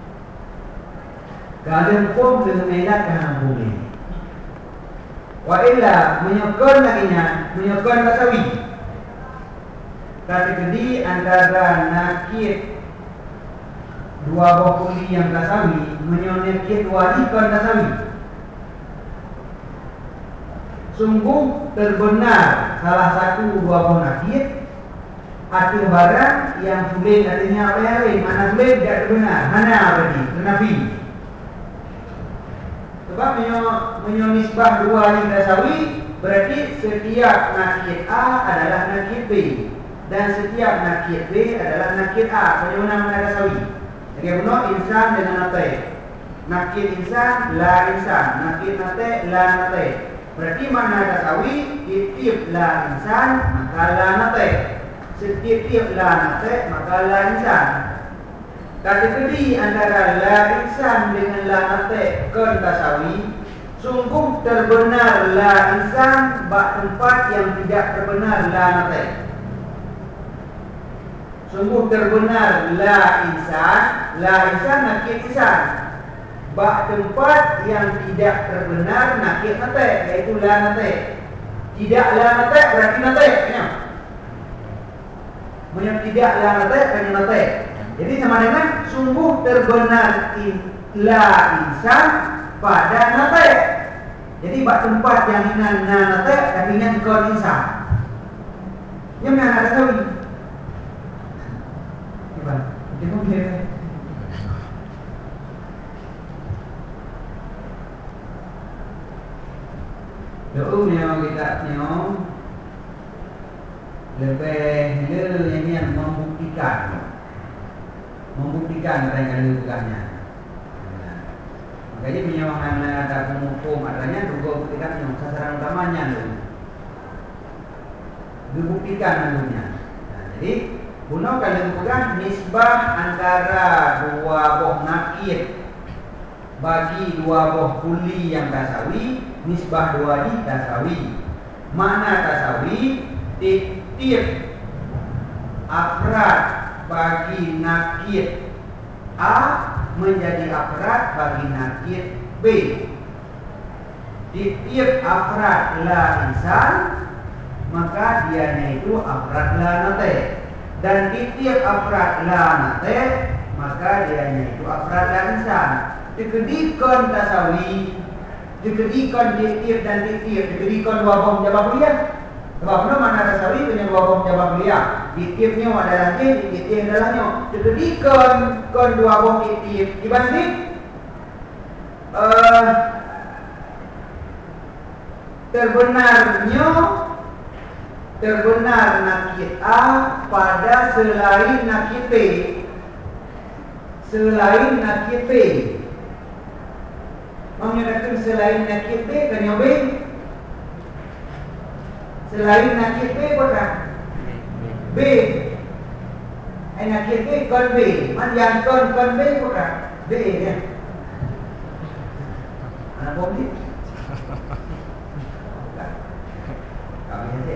Kalau hukum dengan elak kahang boleh. Wa illa menyokon laginya, menyokon tasawi. Kategori antara nakid dua buah kuli yang tasawi menyonekid wajibkan tasawi. Sungguh terbenar salah satu dua buah nakid ada barang yang sulit artinya oleh yang lain. Mana sulit tidak terbenar. Mana berarti kenafi. Sebab menyonisbah dua yang tasawi berarti setiap nakid A adalah nakid B dan setiap nakid B adalah nakid A. Bagaimana mana tasawi? Jadi benar insan dengan nate. Nakid insan la insan, nakid nate la nate. Berarti mana tasawi tiap la insan maka la nate. Setiap la nate maka la insan. Kategori antara la insan dengan la nate kon tasawi sungguh terbenar la insan bak tempat yang tidak terbenar la nate. Sungguh terbenar la insan, la insan nakid insan bak tempat yang tidak terbenar nakid nate, iaitu la nate. Tidak la nate berarti nate ya. Menyang tidak la nate hanya nate. Jadi sama dengan sungguh terbenar in, la insan pada nate. Jadi bak tempat yang inan na nate tapi yang kon insan. Yang mana ada tahu? Dia pun dia doanya kita nyong lebih le yang membuktikan membuktikan apa yang ada bukannya. Makanya penyawangan ada hukum adanya juga buktikan yang sasaran utamanya dulu dibuktikan dulunya. Nah, jadi kuno kalian pegang nisbah antara dua buah nakid bagi dua buah kuli yang tasawi, nisbah dua di tasawi. Mana tasawi? Tiap afrad bagi nakid A menjadi afrad bagi nakid B. Tiap afrad la insan maka dianya itu afrad la nate. Dan tiap afrad la nate maka dianya itu afrad la insan. Dikedikan tasawi, dikedikan tiap dan tiap, dikedikan dua buah jabab kuliah. Sebab mana tasawi punya dua buah jabab kuliah. Tiapnya adalah J, tiapnya adalahnya. Dikedikan kon dua buah tiap dibanding uh, terbenarnya terbenar nakid A pada selain nakid B. Selain nakid B. Menyatakan selain nakid B kan yang B. Selain nakid B bukan B. Eh nakid B kon B. Man yang kon kon B bukan B ya. Anak boleh. Kami aja.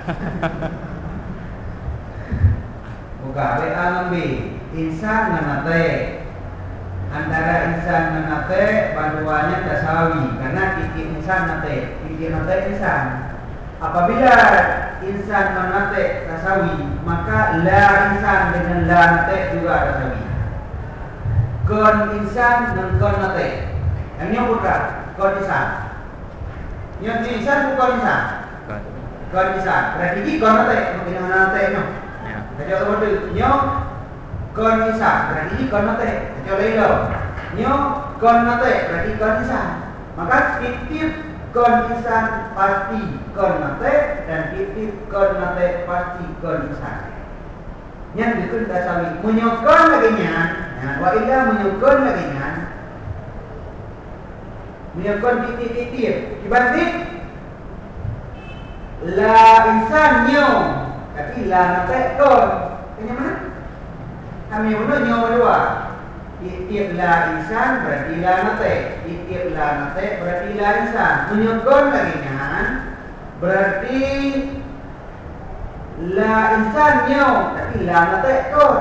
Buka B alam B insan nganate antara insan nganate bantuannya tasawi karena titik insan nate titik nate insan. Apabila insan nganate tasawi maka la insan dengan la nate juga tasawi. kon insan dan kon nate. Yang ni putra, kon insan. Yang ni insan bukan insan. Kon insan. Berarti ni kon nate, mungkin mana nate ni. Ya. Jadi orang tu nyo kon insan. Berarti ni kon nate. Jadi orang lo. Nyo kon nate, berarti kon insan. Maka titip kon insan pasti kon nate dan titip kon nate pasti kon insan. Yang dikun dasawi menyokon lagi nyan, wa illa menyokon lagi nyan. Menyokon titip-titip. Dibanding la insan nyo, tapi la nate kon. Ini mana? Kami mana nyo dua. Titip la insan berarti la nate. Titip la nate berarti la insan. Menyokon lagi nyan berarti la insan nyo tapi la nate kon.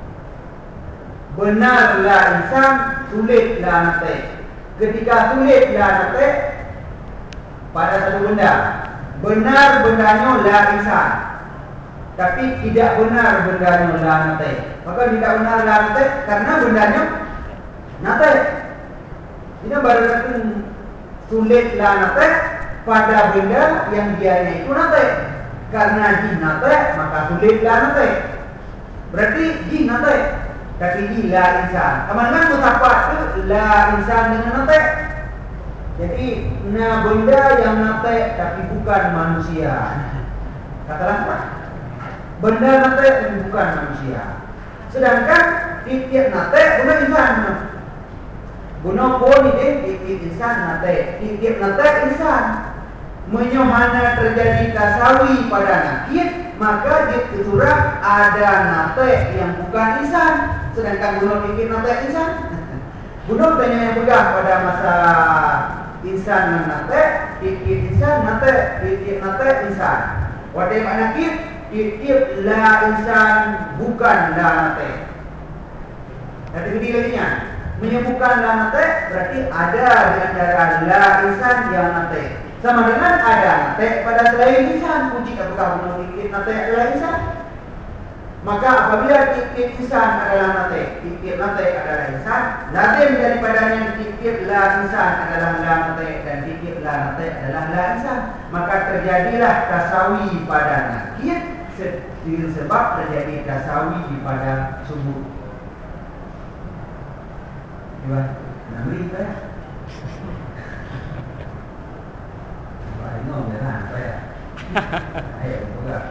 Benar la insan, sulit la nate. Ketika sulit la nate pada satu benda, benar bendanya la insan, tapi tidak benar bendanya la nate. Maka tidak benar la nate karena bendanya nate. Ini baru datang sulit la nate pada benda yang dianya itu nate. Karena jin nate, maka sulit la nate. Berarti jin nate, tapi jin la insan. Teman-teman musafat itu la insan dengan nate. Jadi, na benda yang nate tapi bukan manusia. Katalah apa? Benda nate tapi bukan manusia. Sedangkan titip nate guna insan. Guna pun ini titip insan nate. Titip nate insan. Menyohana terjadi tasawi pada nakit, maka di kesurah ada nate yang bukan insan. Sedangkan gunung titip nate insan. Gunung tanya yang pegang pada masa insan dan nate, titip insan nate, titip nate insan. Wadai mak nakit, titip la insan bukan la nate. Dan ketiga kalinya menyebutkan la nate berarti ada di antara la insan yang nate. Sama dengan ada nate pada selain insan. Kunci apakah gunung titip nate adalah insan? Maka apabila titip insan adalah nate, titip nate adalah insan, lazim daripadanya titip la insan adalah la nate dan titip la nate adalah la insan. Maka terjadilah tasawi pada nakit sebab terjadi tasawi pada subuh. Gimana? Nak beri tak? Ini orang jalan apa ya? Ayo, buka.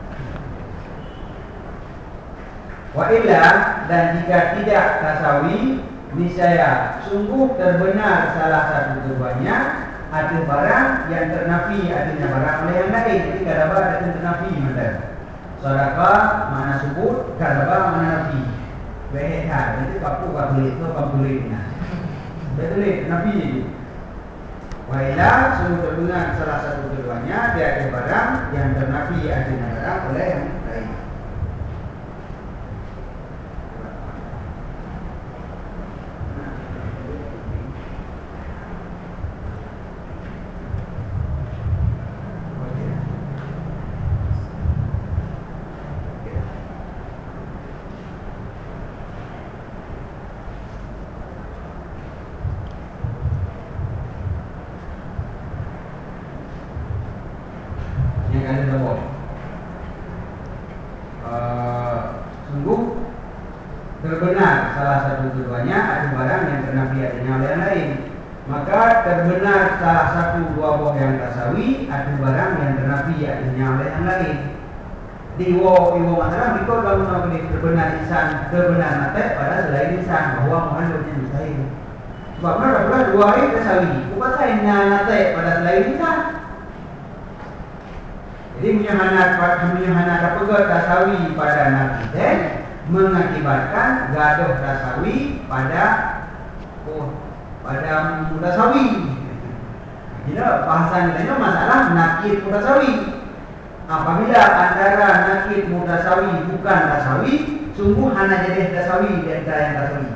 Wa illa, dan jika tidak tasawi, niscaya sungguh terbenar salah satu keduanya. Ada barang yang ternafi, artinya barang oleh yang lain. Jadi kadaba ada yang ternafi, macam sedekah mana subut, kadaba mana nafi. Baik hal, nanti kapu kapulit, tu kapulit. Betul, nafi. Wa illa, sungguh terbenar salah satu keduanya. Dia ada barang yang ternafi, artinya barang oleh yang lain. Terbenar salah satu keduanya, ada barang yang ternafi adanya oleh yang lain. Maka terbenar salah satu dua buah yang tasawi, ada barang yang ternafi adanya oleh yang lain. Di wo iwo masalah berikut kalau nak terbenar insan, terbenar nate pada selain insan bahwa mengalurnya mustahil. Sebab mana pula dua ini tasawi, bukan saya nate pada selain insan. Jadi menyahana menyahana dapat tasawi pada nakite mengakibatkan gaduh tasawi pada oh pada mutasawi. Jadi bahasan kita masalah nakit mutasawi. Apabila antara nakit mutasawi bukan tasawi, sungguh hanya jadi tasawi di antara yang tasawi.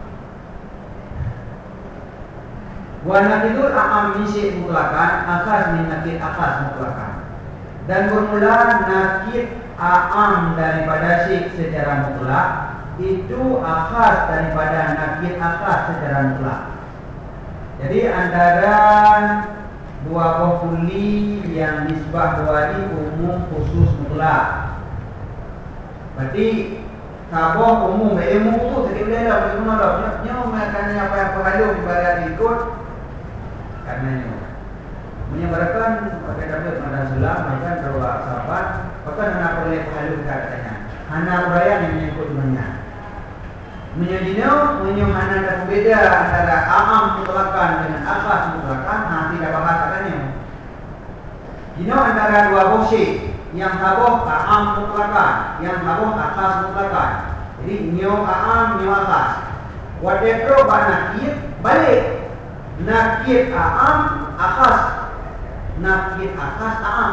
Wa nakitul a'am misi mutlakan, akas min nakit akas mutlakan. Dan bermula nakit a'am daripada syik secara mutlak itu akhas daripada nakir akhas secara mutlak. Jadi antara dua buah kuli yang nisbah dua ini umum khusus mutlak. Berarti kabah umum ilmu tu tadi boleh dah boleh guna dah. Nya maknanya apa yang perlu ibarat ikut karenanya. Menyebarkan pada dapat pada sulam macam dua sahabat, bahkan anak boleh perlu katanya. Anak raya yang menyebut dunia. Menyadino menyuh anak ada berbeza antara aam mutlakan dengan akhas mutlakan, nah tidak bahas katanya. Dino antara dua bosi yang haboh aam mutlakan, yang haboh akhas mutlakan. Jadi nyo aam nyo akhas. Wadetro banakir balik. Nakir aam akhas. Nakir akhas aam.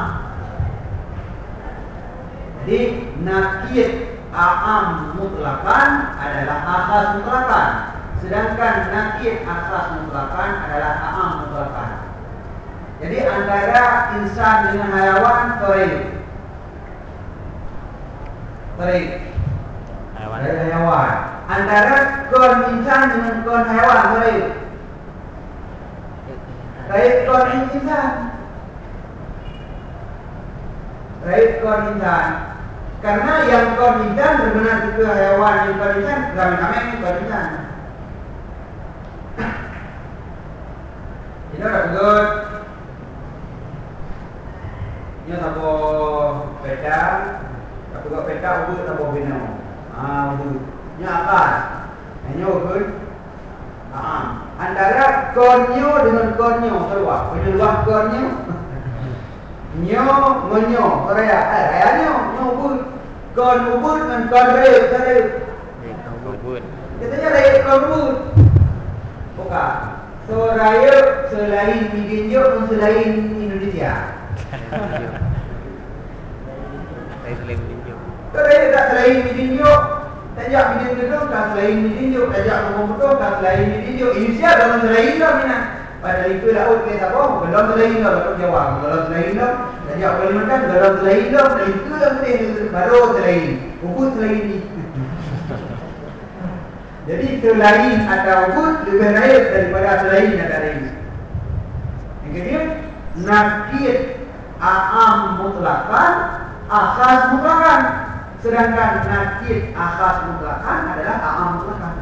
Jadi nakir aam mutlakan adalah akhas mutlakan, sedangkan nakir akhas mutlakan adalah aam mutlakan. Jadi antara insan dengan hayawan tarik, tarik, Hayawan. tarik hayawan. Antara kon insan dengan kon hayawan tarik, tarik kon insan, tarik kon insan. Karena yang kondisan berbenah ke hewan yang kondisan, kami-kami yang kondisan. Ini ada good. Ini sabo peda, tapi kalau peda ubud sabo bina. Ah ubud. Ini akas. Ini ubud. Ah. Antara konyo dengan konyo keluar. Penyuluah konyo. Nyo menyo, raya, eh raya nyo, nyo ubud. Kon ubud dengan kon raya, raya. Ubud. Katanya raya kon ubud. Bukan. So raya selain Midinjo dan selain Indonesia. Saya selain Midinjo. So raya tak selain Midinjo, tajak Midinjo tak selain Midinjo, tajak Ngomong tak selain Midinjo. Indonesia dalam selain lah mina. Pada itu laut kita apa? Belum selain lah, belum Jawa, belum selain lah. Tajak Kalimantan belum selain lah. Dan itu lah baru selain. Ubud selain ni. Jadi selain ada ubud lebih raya daripada selain ada raya. Yang kedua, nakir aam mutlakan, akhas mutlakan. Sedangkan nakir akhas mutlakan adalah aam mutlakan.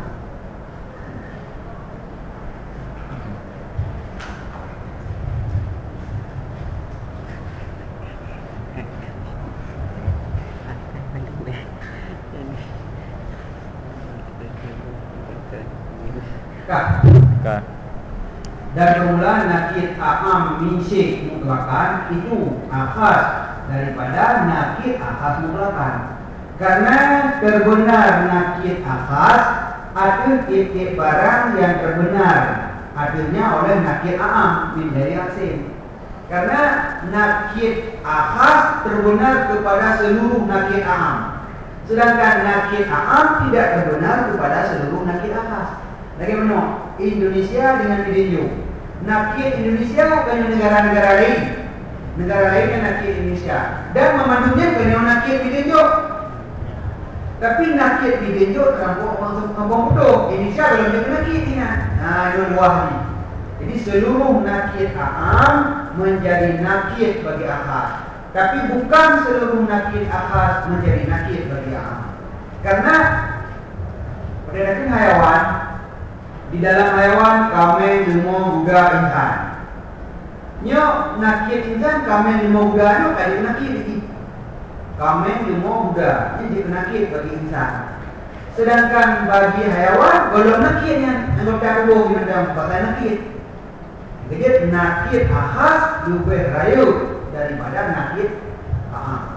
Kah? Kah? Dan bermula nakir aam minsik mutlakan itu akhas daripada nakir akhas mutlakan. Karena terbenar nakir akhas ada tiap-tiap barang yang terbenar adanya oleh nakir aam menjadi asing. Karena nakir akhas terbenar kepada seluruh nakir aam, sedangkan nakir aam tidak terbenar kepada seluruh nakir akhas. Bagaimana? Indonesia dengan Midinjo. Nakir Indonesia dengan negara-negara lain. Negara lain yang nakir Indonesia. Dan memandunya dengan nakir Midinjo. Tapi nakir Midinjo terlampau kampung bodoh. Indonesia belum jadi nakir ini. Nah, itu luah ni. Jadi seluruh nakir aam menjadi nakir bagi akhas. Tapi bukan seluruh nakir akhas menjadi nakir bagi aam. Karena pada nakir hayawan, di dalam hayawan kami semua juga insan. Nyo nakir insan kami semua juga nyo kali nakir ini. Kami semua juga ini nakir bagi insan. Sedangkan bagi hayawan belum nakirnya. Anggap tubuh macam pasal nakir. Jadi nakir akhas lebih raya daripada nakir aam.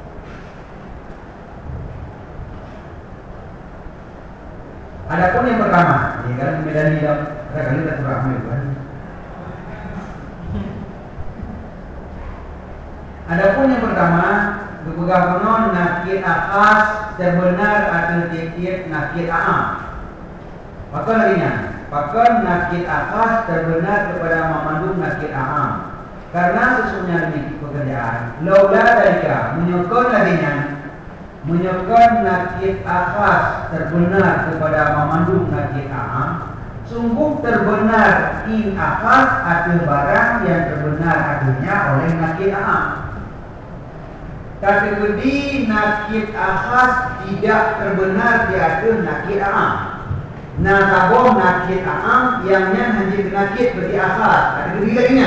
Adapun yang pertama, ini kan medali ada kali tak terang kan. Adapun yang pertama, berpegang konon nakir akhas terbenar atau tiap-tiap nakir aam. Maka laginya, bahkan nakir akhas terbenar kepada memandu nakir aam. Karena sesungguhnya demikian pekerjaan, laula dalika menyokong laginya menyebutkan nakid akhas terbenar kepada memandung nakid am, sungguh terbenar in akhas ada barang yang terbenar adanya oleh nakid am. Kategori nakid akhas tidak terbenar tiada nakid am. Nasabah nakid am yang yang hanya nakid berarti akhas. Kategori lainnya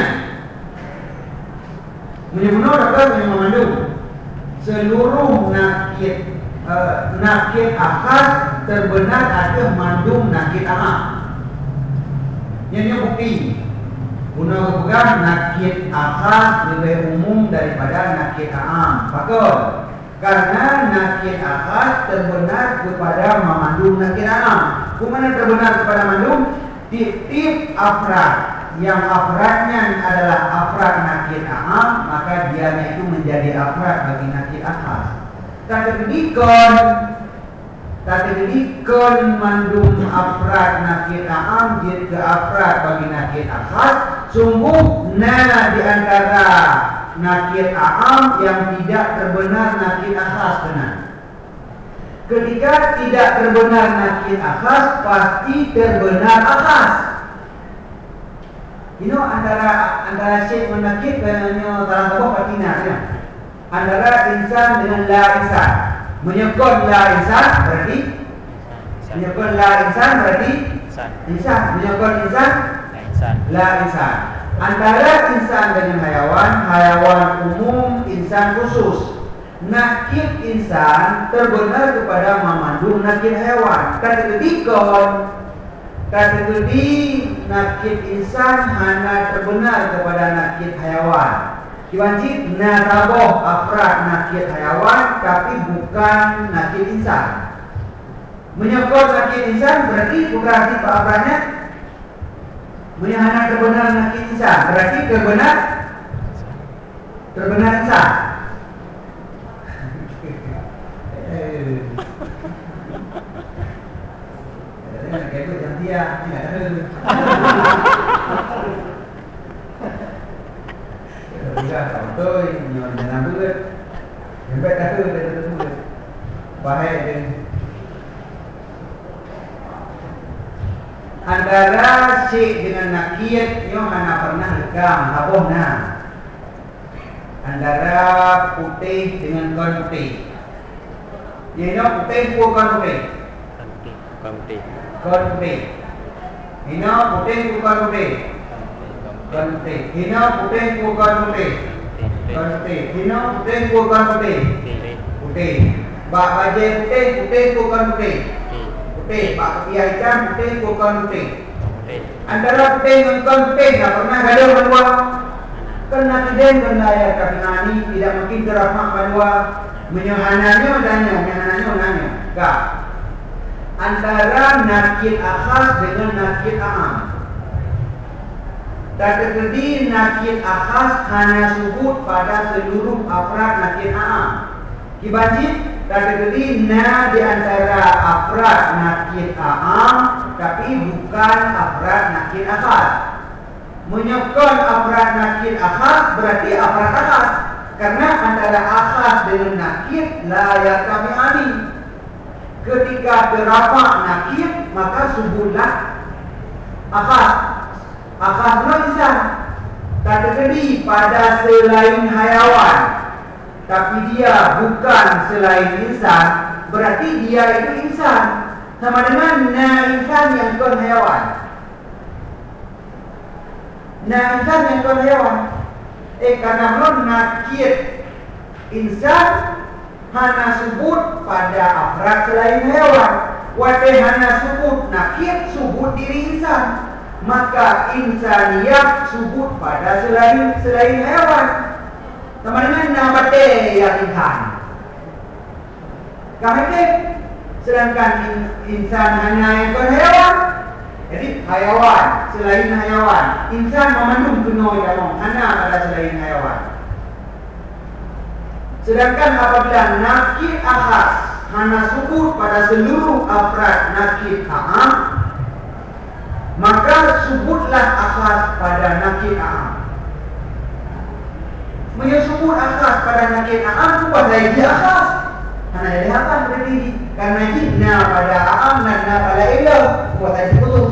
menyebutkan dapat memandung seluruh nakid uh, nakid akhas terbenar ada mandung nakid am. Yang bukti guna pegang nakid akhas lebih umum daripada nakid am. Betul. Karena nakid akhas terbenar kepada memandung nakid am. Kemana terbenar kepada mandung? Tip-tip afrad yang afradnya adalah afrad nakid am, maka dianya itu menjadi afrad bagi nakid akhas. Kategori kon kategori kon mandung afrad nakid am jadi ke afrad bagi nakid akhas. Sungguh na di antara nakid am yang tidak terbenar nakid akhas benar. Ketika tidak terbenar nakid akhas, pasti terbenar akhas. You know, antara antara syekh menakid dengan dalam sebuah patina ya. Antara insan dengan la insan. Menyebut la insan berarti menyebut la insan berarti insan. Menyebut insan la insan. Antara insan dengan hayawan, hayawan umum, insan khusus. Nakid insan terbenar kepada memandung nakid hayawan. Kategori kon kategori nakid insan hanya terbenar kepada nakid hayawan. Diwajib nasabah afrad nakid hayawan tapi bukan nakid insan. Menyebut nakid insan berarti bukan tipe afradnya. Hanya terbenar nakid insan berarti terbenar terbenar insan. Kayak itu yang dia tidak ada. Tidak tahu ini orang jangan dulu. Sampai tahu dari dulu. Bahaya ini. Antara syekh dengan nakid nyo hana pernah lekam habohna. Antara putih dengan kon putih. Ye no putih bukan putih. Kon putih. Kon putih. Hina putih bukan putih. Kon putih. Hina putih bukan putih. Kon putih. Hina putih bukan putih. Putih. Bak baje putih, putih bukan putih. Putih. Bak kopiah hitam putih bukan putih. Antara putih dengan kon putih tak pernah gaduh berdua. Karena tidak berlayar kapinani tidak mungkin teramak berdua. Menyohananya dan menyohananya nanya. Enggak. Antara nakid akhas dengan nakid am. Kategori nakid akhas hanya sebut pada seluruh afrad nakid am. Kibajib kategori na di antara afrad nakid am tapi bukan afrad nakid akhas. Menyebutkan afrad nakid akhas berarti afrad akhas. Karena antara akhas dengan nakid la yarkami'ani. Ketika terapak nakid maka sebutlah akhas. Akhas insan kategori pada selain hayawan tapi dia bukan selain insan, berarti dia itu insan. Sama dengan na insan yang kon hayawan. Na insan yang kon hayawan. Eh karena belum nakid insan hanya sebut pada afrad selain hewan. Wadai hanya sebut nakid sebut diri insan. Maka insaniyah sebut pada selain selain hewan. Sama dengan nabate yang insan. Kahit sedangkan in, insan hanya ekor hewan. Jadi hayawan selain hayawan. Insan memandung penuh yang hanya pada selain hayawan. Sedangkan apabila nakid akhas hanya sebut pada seluruh afrad nakid am, maka sebutlah akhas pada nakid am. Menyebut akhas pada nakid am itu pada dia akhas. Nah, lihatlah berdiri karena jibna pada aam dan pada ilah kuatan diputus.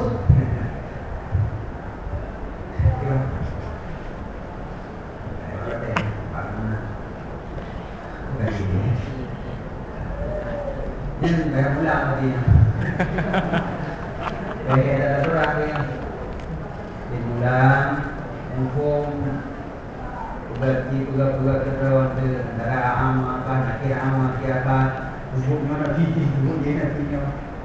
Ini banyak pulang tadi. Baik ada surat yang di bulan hukum berarti juga-juga keterlaluan antara am apa nakir am siapa hukumnya nabi hukum dia nabinya